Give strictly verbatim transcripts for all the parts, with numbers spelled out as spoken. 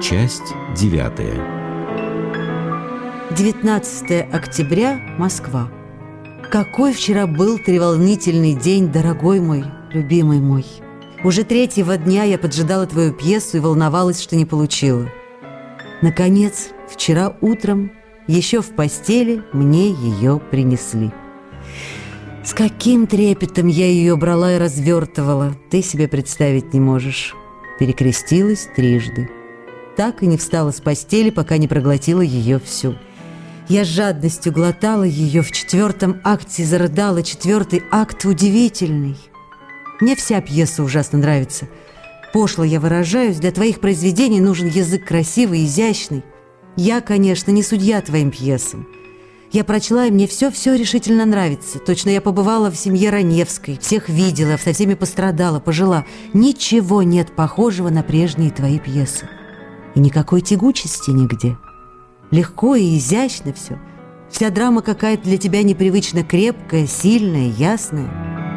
Часть девятая. девятнадцатое октября, Москва. Какой вчера был треволнительный день, дорогой мой, любимый мой. Уже третьего дня я поджидала твою пьесу и волновалась, что не получила. Наконец, вчера утром, еще в постели, мне ее принесли. С каким трепетом я ее брала и развертывала, ты себе представить не можешь. Перекрестилась трижды. Так и не встала с постели, пока не проглотила ее всю. Я с жадностью глотала ее, в четвертом акте зарыдала. Четвертый акт удивительный. Мне вся пьеса ужасно нравится. Пошло я выражаюсь, для твоих произведений нужен язык красивый, изящный. Я, конечно, не судья твоим пьесам. Я прочла, и мне все-все решительно нравится. Точно я побывала в семье Раневской, всех видела, со всеми пострадала, пожила. Ничего нет похожего на прежние твои пьесы. И никакой тягучести нигде. Легко и изящно все. Вся драма какая-то для тебя непривычно крепкая, сильная, ясная.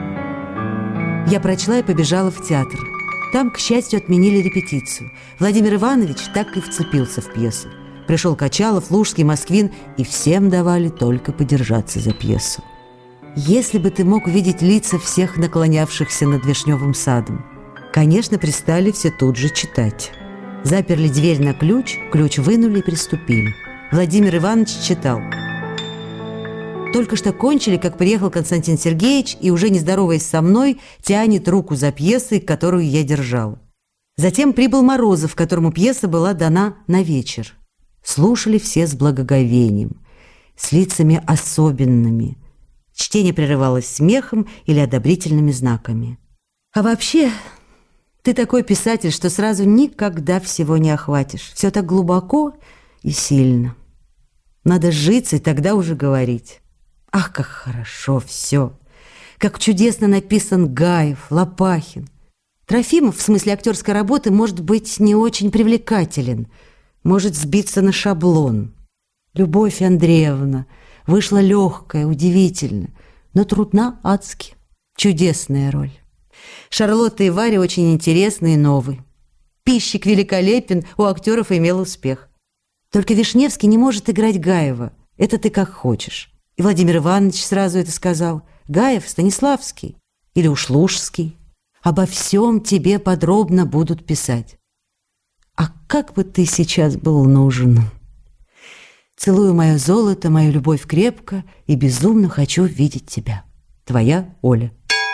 Я прочла и побежала в театр. Там, к счастью, отменили репетицию. Владимир Иванович так и вцепился в пьесу. Пришел Качалов, Лужский, Москвин, и всем давали только подержаться за пьесу. Если бы ты мог видеть лица всех наклонявшихся над Вишневым садом. Конечно, пристали все тут же читать. Заперли дверь на ключ, ключ вынули и приступили. Владимир Иванович читал. Только что кончили, как приехал Константин Сергеевич и, уже не здороваясь со мной, тянет руку за пьесой, которую я держал. Затем прибыл Морозов, которому пьеса была дана на вечер. Слушали все с благоговением, с лицами особенными. Чтение прерывалось смехом или одобрительными знаками. А вообще, ты такой писатель, что сразу никогда всего не охватишь. Все так глубоко и сильно. Надо житься и тогда уже говорить. Ах, как хорошо все! Как чудесно написан Гаев, Лопахин. Трофимов в смысле актерской работы может быть не очень привлекателен, может сбиться на шаблон. Любовь Андреевна вышла легкая, удивительно, но трудна адски. Чудесная роль. Шарлотта и Варя очень интересны и новые. Пищик великолепен, у актеров имел успех. Только Вишневский не может играть Гаева. Это ты как хочешь. И Владимир Иванович сразу это сказал. Гаев Станиславский или уж Лужский. Обо всем тебе подробно будут писать. А как бы ты сейчас был нужен? Целую мое золото, мою любовь крепко и безумно хочу видеть тебя. Твоя Оля.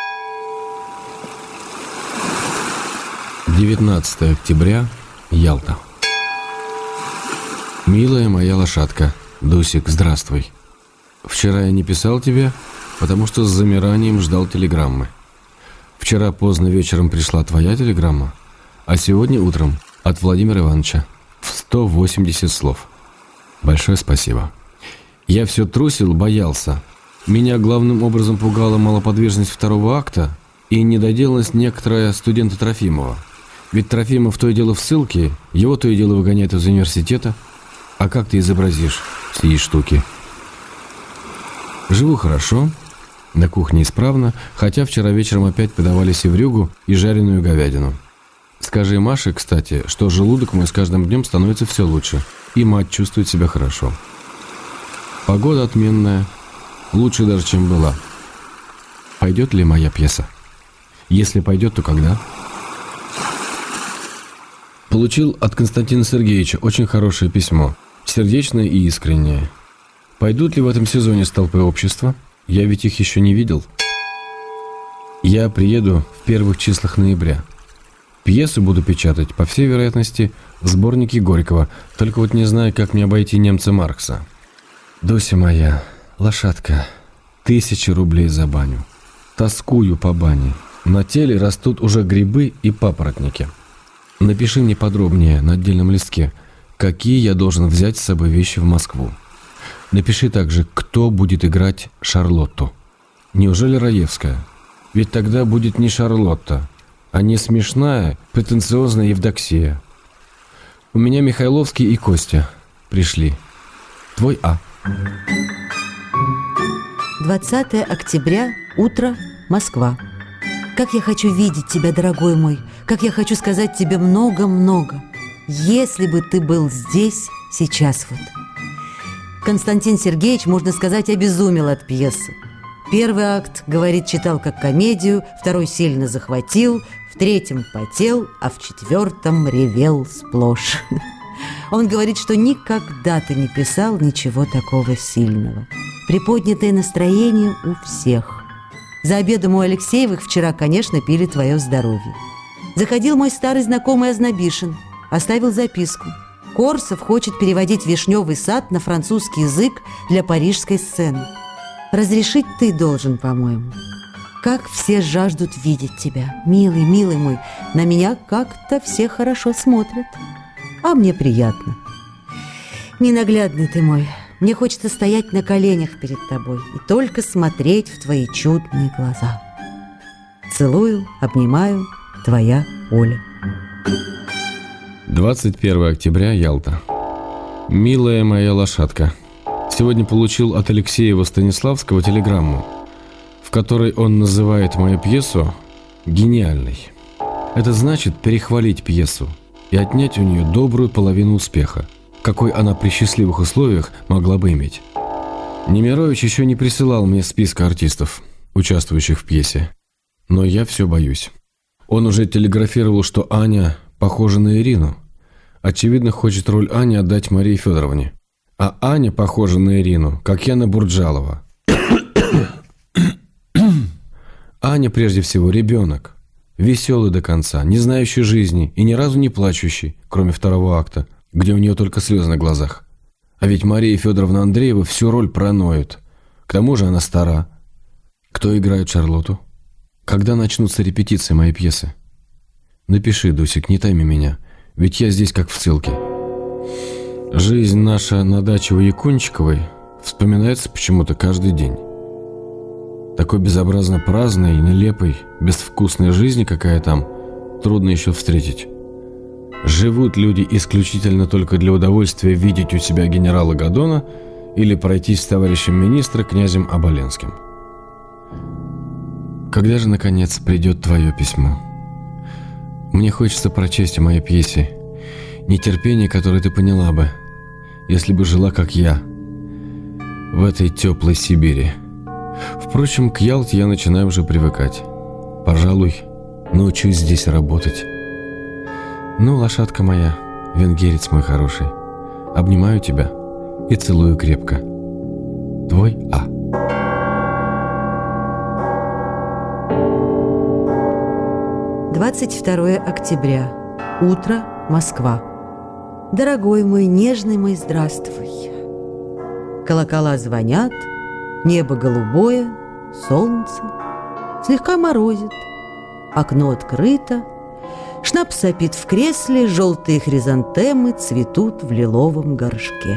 девятнадцатое октября, Ялта. Милая моя лошадка, Дусик, здравствуй. Вчера я не писал тебе, потому что с замиранием ждал телеграммы. Вчера поздно вечером пришла твоя телеграмма, а сегодня утром от Владимира Ивановича в сто восемьдесят слов. Большое спасибо. Я все трусил, боялся. Меня главным образом пугала малоподвижность второго акта и недоделанность некоторая студента Трофимова. Ведь Трофимов то и дело в ссылке, его то и дело выгоняют из университета. А как ты изобразишь сии штуки? Живу хорошо, на кухне исправно, хотя вчера вечером опять подавали севрюгу и жареную говядину. Скажи Маше, кстати, что желудок мой с каждым днем становится все лучше, и мать чувствует себя хорошо. Погода отменная, лучше даже, чем была. Пойдет ли моя пьеса? Если пойдет, то когда? Получил от Константина Сергеевича очень хорошее письмо, сердечное и искреннее. Пойдут ли в этом сезоне столпы общества? Я ведь их еще не видел. Я приеду в первых числах ноября. Пьесу буду печатать, по всей вероятности, в сборнике Горького, только вот не знаю, как мне обойти немца Маркса. Дуся моя, лошадка, тысячи рублей за баню. Тоскую по бане. На теле растут уже грибы и папоротники. Напиши мне подробнее на отдельном листке, какие я должен взять с собой вещи в Москву. Напиши также, кто будет играть Шарлотту. Неужели Раевская? Ведь тогда будет не Шарлотта, а не смешная, претенциозная Евдоксия. У меня Михайловский и Костя пришли. Твой А. двадцатое октября, утро, Москва. Как я хочу видеть тебя, дорогой мой, как я хочу сказать тебе много-много. Если бы ты был здесь, сейчас вот. Константин Сергеевич, можно сказать, обезумел от пьесы. Первый акт, говорит, читал как комедию, второй сильно захватил, в третьем потел, а в четвертом ревел сплошь. Он говорит, что никогда ты не писал ничего такого сильного. Приподнятое настроение у всех. За обедом у Алексеевых вчера, конечно, пили твое здоровье. Заходил мой старый знакомый Ознобишин, оставил записку. Корсов хочет переводить «Вишневый сад» на французский язык для парижской сцены. Разрешить ты должен, по-моему. Как все жаждут видеть тебя. Милый, милый мой, на меня как-то все хорошо смотрят. А мне приятно. Ненаглядный ты мой. Мне хочется стоять на коленях перед тобой и только смотреть в твои чудные глаза. Целую, обнимаю, твоя Оля. двадцать первого октября, Ялта. Милая моя лошадка, сегодня получил от Алексеева Станиславского телеграмму, в которой он называет мою пьесу гениальной. Это значит перехвалить пьесу и отнять у нее добрую половину успеха, какой она при счастливых условиях могла бы иметь. Немирович еще не присылал мне списка артистов, участвующих в пьесе, но я все боюсь. Он уже телеграфировал, что Аня похожа на Ирину. Очевидно, хочет роль Ани отдать Марии Федоровне. А Аня похожа на Ирину, как я на Бурджалова. Аня, прежде всего, ребенок. Веселый до конца, не знающий жизни и ни разу не плачущий, кроме второго акта, где у нее только слезы на глазах. А ведь Мария Федоровна Андреева всю роль проноет. К тому же она стара. Кто играет Шарлотту? Когда начнутся репетиции моей пьесы? Напиши, Дусик, не тайми меня, ведь я здесь как в ссылке. Жизнь наша на даче у Якунчиковой вспоминается почему-то каждый день. Такой безобразно праздной и нелепой, безвкусной жизни, какая там, трудно еще встретить. Живут люди исключительно только для удовольствия видеть у себя генерала Годона или пройтись с товарищем министра князем Оболенским. Когда же, наконец, придет твое письмо? Мне хочется прочесть о моей пьесе нетерпение, которое ты поняла бы, если бы жила, как я, в этой теплой Сибири. Впрочем, к Ялте я начинаю уже привыкать. Пожалуй, научусь здесь работать. Ну, лошадка моя, венгерец мой хороший, обнимаю тебя и целую крепко. Твой А. двадцать второго октября. Утро, Москва. Дорогой мой, нежный мой, здравствуй. Колокола звонят, небо голубое, солнце, слегка морозит, окно открыто, шнапс сопит в кресле, желтые хризантемы цветут в лиловом горшке.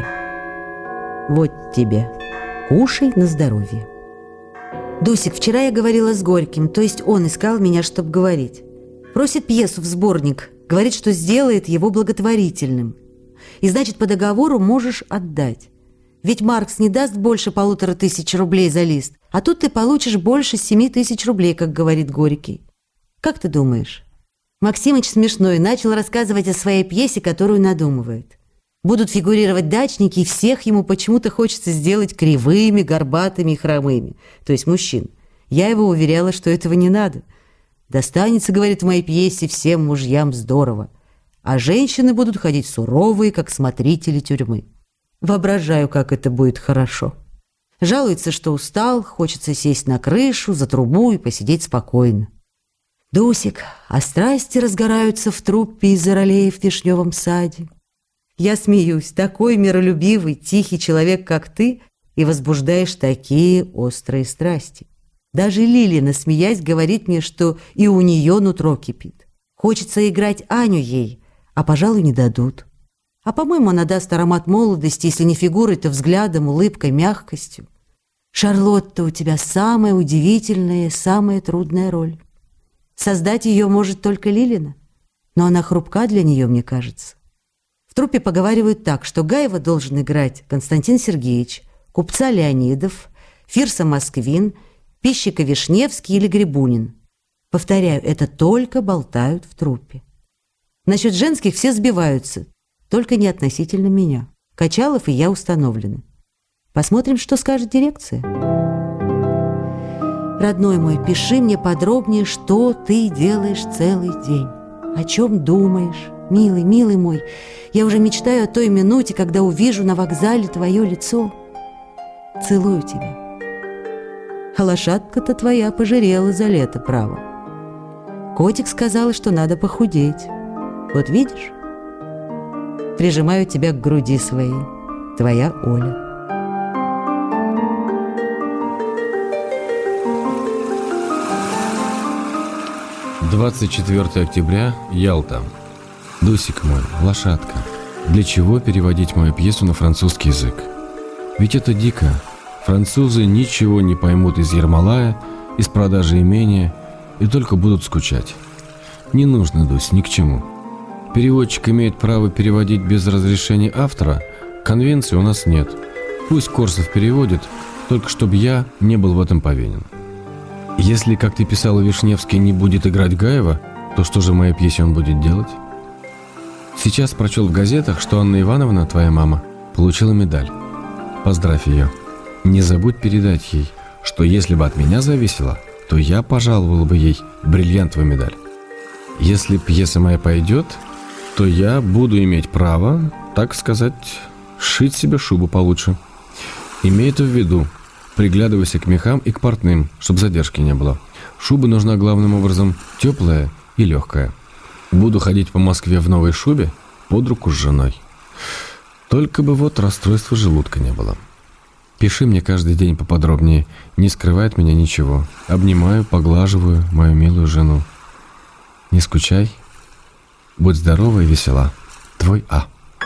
Вот тебе, кушай на здоровье. Дусик, вчера я говорила с Горьким, то есть он искал меня, чтобы говорить. Просит пьесу в сборник, говорит, что сделает его благотворительным. И значит, по договору можешь отдать. Ведь Маркс не даст больше полутора тысяч рублей за лист, а тут ты получишь больше семи тысяч рублей, как говорит Горький. Как ты думаешь? Максимыч смешной начал рассказывать о своей пьесе, которую надумывает. Будут фигурировать дачники, и всех ему почему-то хочется сделать кривыми, горбатыми и хромыми, то есть мужчин. Я его уверяла, что этого не надо. Достанется, говорит, в моей пьесе всем мужьям здорово, а женщины будут ходить суровые, как смотрители тюрьмы. Воображаю, как это будет хорошо. Жалуется, что устал, хочется сесть на крышу, за трубу и посидеть спокойно. Дусик, а страсти разгораются в труппе из-за ролей в вишневом саде. Я смеюсь, такой миролюбивый, тихий человек, как ты, и возбуждаешь такие острые страсти. Даже Лилина, смеясь, говорит мне, что и у нее нутро кипит. Хочется играть Аню ей, а, пожалуй, не дадут. А, по-моему, она даст аромат молодости, если не фигурой, то взглядом, улыбкой, мягкостью. Шарлотта, у тебя самая удивительная, самая трудная роль. Создать ее может только Лилина, но она хрупка для нее, мне кажется. В труппе поговаривают так, что Гаева должен играть Константин Сергеевич, купца Леонидов, Фирса Москвин, Пищика Вишневский или Грибунин. Повторяю, это только болтают в труппе. Насчет женских все сбиваются, только не относительно меня. Качалов и я установлены. Посмотрим, что скажет дирекция. Родной мой, пиши мне подробнее, что ты делаешь целый день. О чем думаешь? Милый, милый мой, я уже мечтаю о той минуте, когда увижу на вокзале твое лицо. Целую тебя. А лошадка-то твоя пожирела за лето, право. Котик сказала, что надо похудеть. Вот видишь? Прижимаю тебя к груди своей. Твоя Оля. двадцать четвёртого октября, Ялта. Дусик мой, лошадка, для чего переводить мою пьесу на французский язык? Ведь это дико. Французы ничего не поймут из Ермолая, из продажи имения и только будут скучать. Не нужно, Дусь, ни к чему. Переводчик имеет право переводить без разрешения автора. Конвенции у нас нет. Пусть Корсов переводит, только чтобы я не был в этом повинен. Если, как ты писала, Вишневский не будет играть Гаева, то что же в моей пьесе он будет делать? Сейчас прочел в газетах, что Анна Ивановна, твоя мама, получила медаль. Поздравь ее. Не забудь передать ей, что если бы от меня зависело, то я пожаловал бы ей бриллиантовую медаль. Если пьеса моя пойдет, то я буду иметь право, так сказать, сшить себе шубу получше. Имей это в виду. Приглядывайся к мехам и к портным, чтобы задержки не было. Шуба нужна главным образом теплая и легкая. Буду ходить по Москве в новой шубе под руку с женой. Только бы вот расстройства желудка не было. Пиши мне каждый день поподробнее. Не скрывай от меня ничего. Обнимаю, поглаживаю мою милую жену. Не скучай. Будь здорова и весела. Твой А.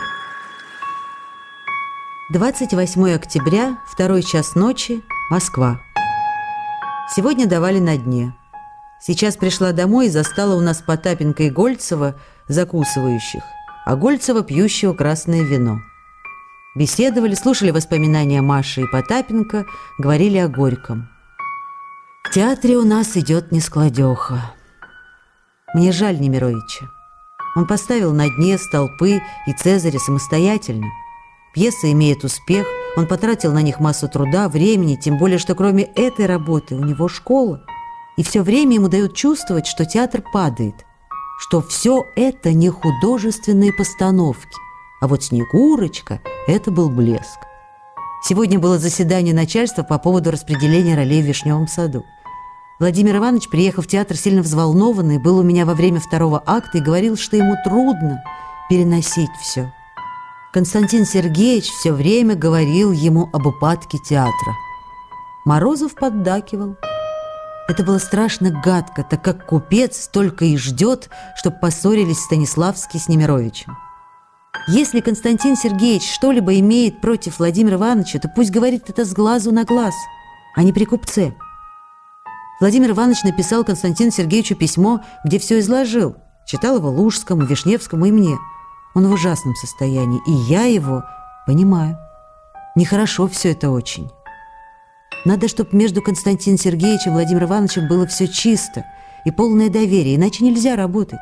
двадцать восьмого октября, второй час ночи, Москва. Сегодня давали на дне. Сейчас пришла домой и застала у нас Потапенко и Гольцева закусывающих, а Гольцева пьющего красное вино. Беседовали, слушали воспоминания Маши и Потапенко, говорили о горьком. В театре у нас идет нескладеха. Мне жаль Немировича. Он поставил на дне Столпы и Цезаря самостоятельно. Пьеса имеет успех, он потратил на них массу труда, времени, тем более, что кроме этой работы у него школа. И все время ему дают чувствовать, что театр падает, что все это не художественные постановки. А вот «Снегурочка» – это был блеск. Сегодня было заседание начальства по поводу распределения ролей в Вишневом саду. Владимир Иванович, приехав в театр сильно взволнованный, был у меня во время второго акта и говорил, что ему трудно переносить все. Константин Сергеевич все время говорил ему об упадке театра. Морозов поддакивал. Это было страшно гадко, так как купец только и ждет, чтобы поссорились Станиславский с Немировичем. Если Константин Сергеевич что-либо имеет против Владимира Ивановича, то пусть говорит это с глазу на глаз, а не при купце. Владимир Иванович написал Константину Сергеевичу письмо, где все изложил. Читал его Лужскому, Вишневскому и мне. Он в ужасном состоянии, и я его понимаю. Нехорошо все это очень. Надо, чтобы между Константином Сергеевичем и Владимиром Ивановичем было все чисто и полное доверие, иначе нельзя работать.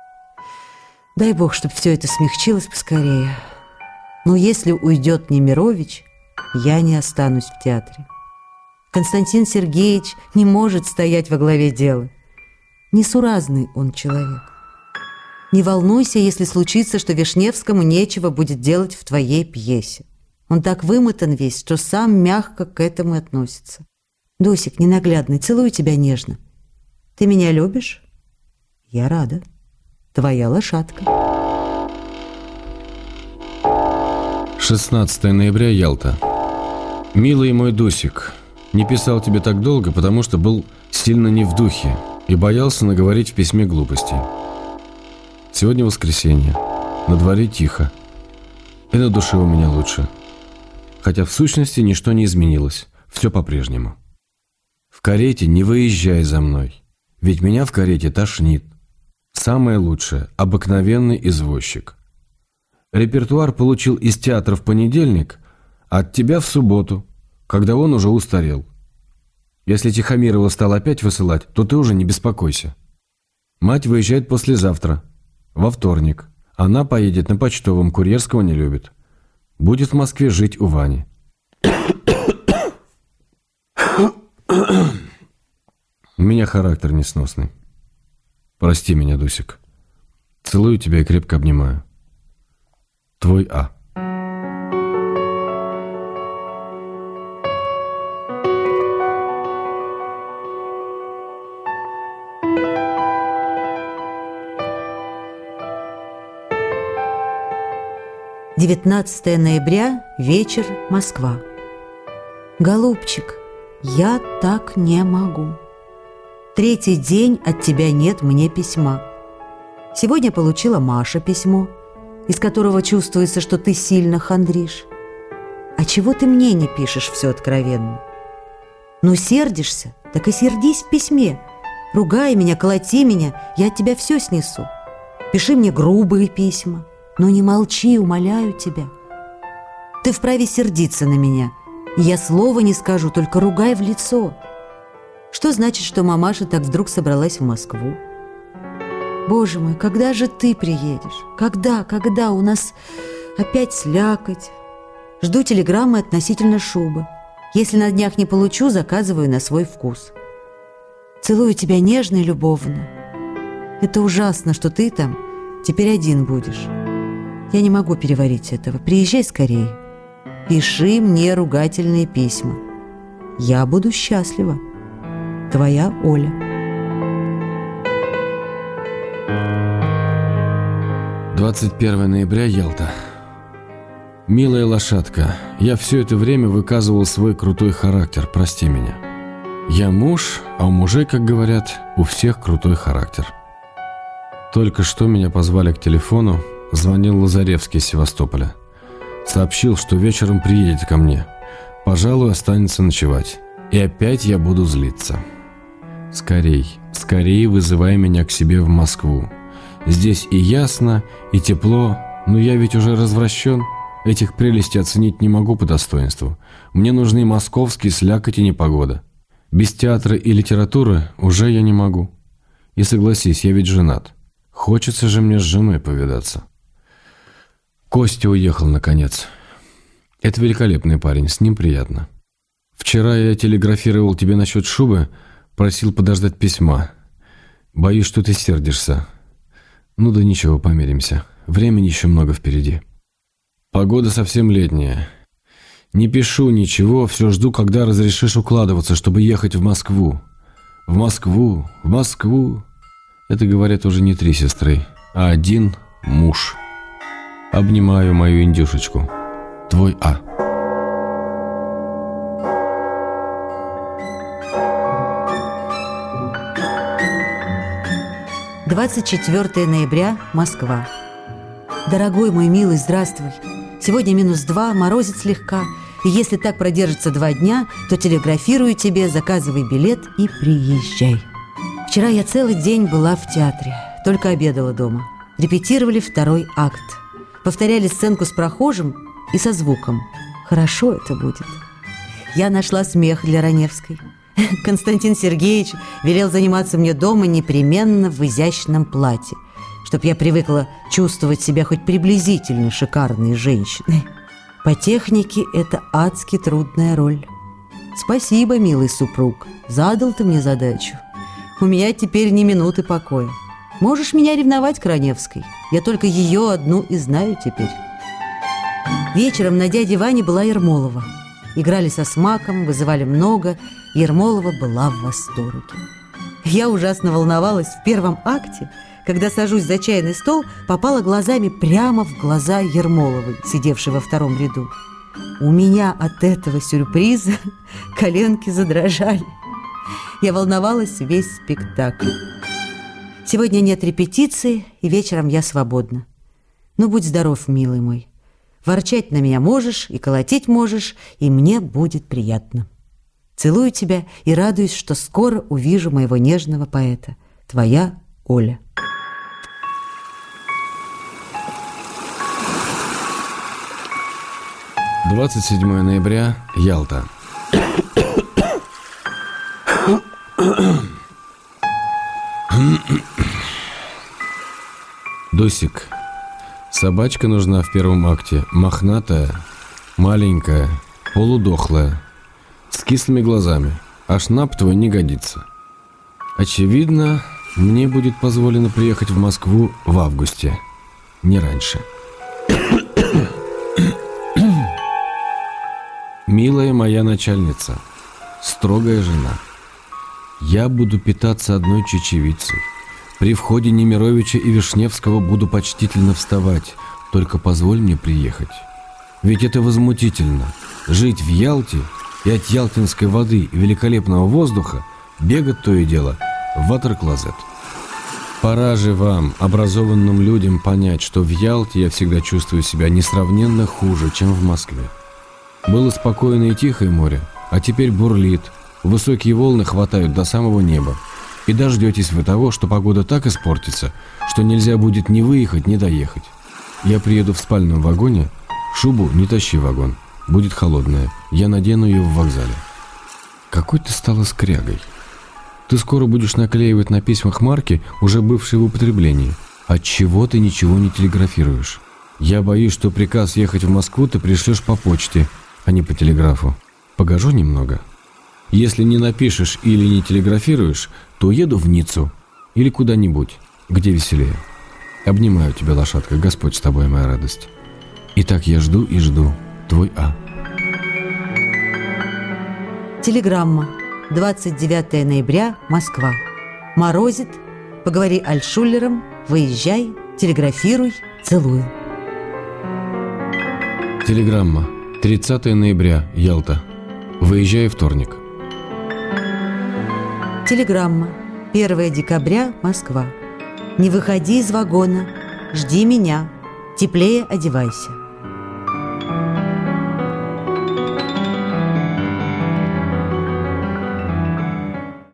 Дай Бог, чтобы все это смягчилось поскорее. Но если уйдет Немирович, я не останусь в театре. Константин Сергеевич не может стоять во главе дела. Несуразный он человек. Не волнуйся, если случится, что Вишневскому нечего будет делать в твоей пьесе. Он так вымотан весь, что сам мягко к этому относится. Дусик ненаглядный, целую тебя нежно. Ты меня любишь? Я рада. Твоя лошадка. шестнадцатого ноября, Ялта. Милый мой Дусик, не писал тебе так долго, потому что был сильно не в духе и боялся наговорить в письме глупостей. Сегодня воскресенье, на дворе тихо, и на душе у меня лучше. Хотя в сущности ничто не изменилось, все по-прежнему. В карете не выезжай за мной, ведь меня в карете тошнит. Самое лучшее – обыкновенный извозчик. Репертуар получил из театра в понедельник, а от тебя в субботу, когда он уже устарел. Если Тихомирова стал опять высылать, то ты уже не беспокойся. Мать выезжает послезавтра. Во вторник. Она поедет на почтовом, курьерского не любит. Будет в Москве жить у Вани. У меня характер несносный. Прости меня, Дусик. Целую тебя и крепко обнимаю. Твой А. девятнадцатое ноября, вечер, Москва. Голубчик, я так не могу. Третий день от тебя нет мне письма. Сегодня получила Маша письмо, из которого чувствуется, что ты сильно хандришь. А чего ты мне не пишешь все откровенно? Ну, сердишься, так и сердись в письме. Ругай меня, колоти меня, я от тебя все снесу. Пиши мне грубые письма, но не молчи, умоляю тебя. Ты вправе сердиться на меня, и я слова не скажу, только ругай в лицо. Что значит, что мамаша так вдруг собралась в Москву? Боже мой, когда же ты приедешь? Когда, когда? У нас опять слякоть. Жду телеграммы относительно шубы. Если на днях не получу, заказываю на свой вкус. Целую тебя нежно и любовно. Это ужасно, что ты там теперь один будешь. Я не могу переварить этого. Приезжай скорее. Пиши мне ругательные письма. Я буду счастлива. Твоя Оля. двадцать первое ноября, Ялта. Милая лошадка, я все это время выказывал свой крутой характер, прости меня. Я муж, а у мужей, как говорят, у всех крутой характер. Только что меня позвали к телефону, звонил Лазаревский из Севастополя. Сообщил, что вечером приедет ко мне. Пожалуй, останется ночевать. И опять я буду злиться. Скорей, скорей вызывай меня к себе в Москву. Здесь и ясно, и тепло, но я ведь уже развращен. Этих прелестей оценить не могу по достоинству. Мне нужны московские слякоть и непогода. Без театра и литературы уже я не могу. И согласись, я ведь женат. Хочется же мне с женой повидаться. Костя уехал, наконец. Это великолепный парень, с ним приятно. Вчера я телеграфировал тебе насчет шубы, просил подождать письма. Боюсь, что ты сердишься. Ну да ничего, помиримся. Времени еще много впереди. Погода совсем летняя. Не пишу ничего, все жду, когда разрешишь укладываться, чтобы ехать в Москву. В Москву, в Москву. Это говорят уже не три сестры, а один муж. Обнимаю мою индюшечку. Твой А. двадцать четвёртое ноября, Москва. Дорогой мой милый, здравствуй. Сегодня минус два, морозит слегка. И если так продержится два дня, то телеграфирую тебе, заказывай билет и приезжай. Вчера я целый день была в театре, только обедала дома. Репетировали второй акт. Повторяли сценку с прохожим и со звуком. Хорошо это будет. Я нашла смех для Раневской. Константин Сергеевич велел заниматься мне дома непременно в изящном платье, чтоб я привыкла чувствовать себя хоть приблизительно шикарной женщиной. По технике это адски трудная роль. Спасибо, милый супруг, задал ты мне задачу. У меня теперь ни минуты покоя. Можешь меня ревновать к Раневской, я только ее одну и знаю теперь. Вечером на дяде Ване была Ермолова. Играли со смаком, вызывали много. Ермолова была в восторге. Я ужасно волновалась в первом акте. Когда сажусь за чайный стол, попала глазами прямо в глаза Ермоловой, сидевшей во втором ряду. У меня от этого сюрприза коленки задрожали. Я волновалась весь спектакль. Сегодня нет репетиции, и вечером я свободна. Ну, будь здоров, милый мой. Ворчать на меня можешь и колотить можешь, и мне будет приятно. Целую тебя и радуюсь, что скоро увижу моего нежного поэта. Твоя Оля. двадцать седьмое ноября, Ялта. Дусик, собачка нужна в первом акте. Мохнатая, маленькая, полудохлая, с кислыми глазами. А шнап твой не годится. Очевидно, мне будет позволено приехать в Москву в августе, не раньше. Милая моя начальница, строгая жена, я буду питаться одной чечевицей. При входе Немировича и Вишневского буду почтительно вставать, только позволь мне приехать. Ведь это возмутительно, жить в Ялте и от ялтинской воды и великолепного воздуха бегать то и дело в ватер-клозет. Пора же вам, образованным людям, понять, что в Ялте я всегда чувствую себя несравненно хуже, чем в Москве. Было спокойное и тихое море, а теперь бурлит, высокие волны хватают до самого неба. И дождетесь вы того, что погода так испортится, что нельзя будет ни выехать, ни доехать. Я приеду в спальном вагоне, шубу не тащи в вагон, будет холодная, я надену ее в вокзале. Какой ты стала скрягой. Ты скоро будешь наклеивать на письмах марки, уже бывшие в употреблении. Отчего ты ничего не телеграфируешь? Я боюсь, что приказ ехать в Москву ты пришлешь по почте, а не по телеграфу. Погожу немного. Если не напишешь или не телеграфируешь, то уеду в Ниццу или куда-нибудь, где веселее. Обнимаю тебя, лошадка, Господь с тобой, моя радость. Итак, я жду и жду. Твой А. Телеграмма. двадцать девятое ноября, Москва. Морозит. Поговори альтшулером. Выезжай. Телеграфируй. Целую. Телеграмма. тридцатое ноября, Ялта. Выезжай вторник. Телеграмма. первое декабря, Москва. Не выходи из вагона. Жди меня. Теплее одевайся.